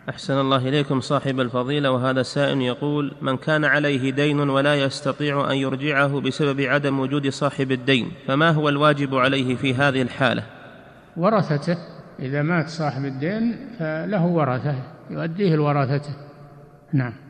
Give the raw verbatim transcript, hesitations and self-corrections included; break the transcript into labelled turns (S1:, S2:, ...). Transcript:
S1: أحسن الله إليكم صاحب الفضيلة، وهذا سائل يقول: من كان عليه دين ولا يستطيع أن يرجعه بسبب عدم وجود صاحب الدين، فما هو الواجب عليه في هذه الحالة؟
S2: ورثته، إذا مات صاحب الدين فله ورثة يؤديه الورثته. نعم.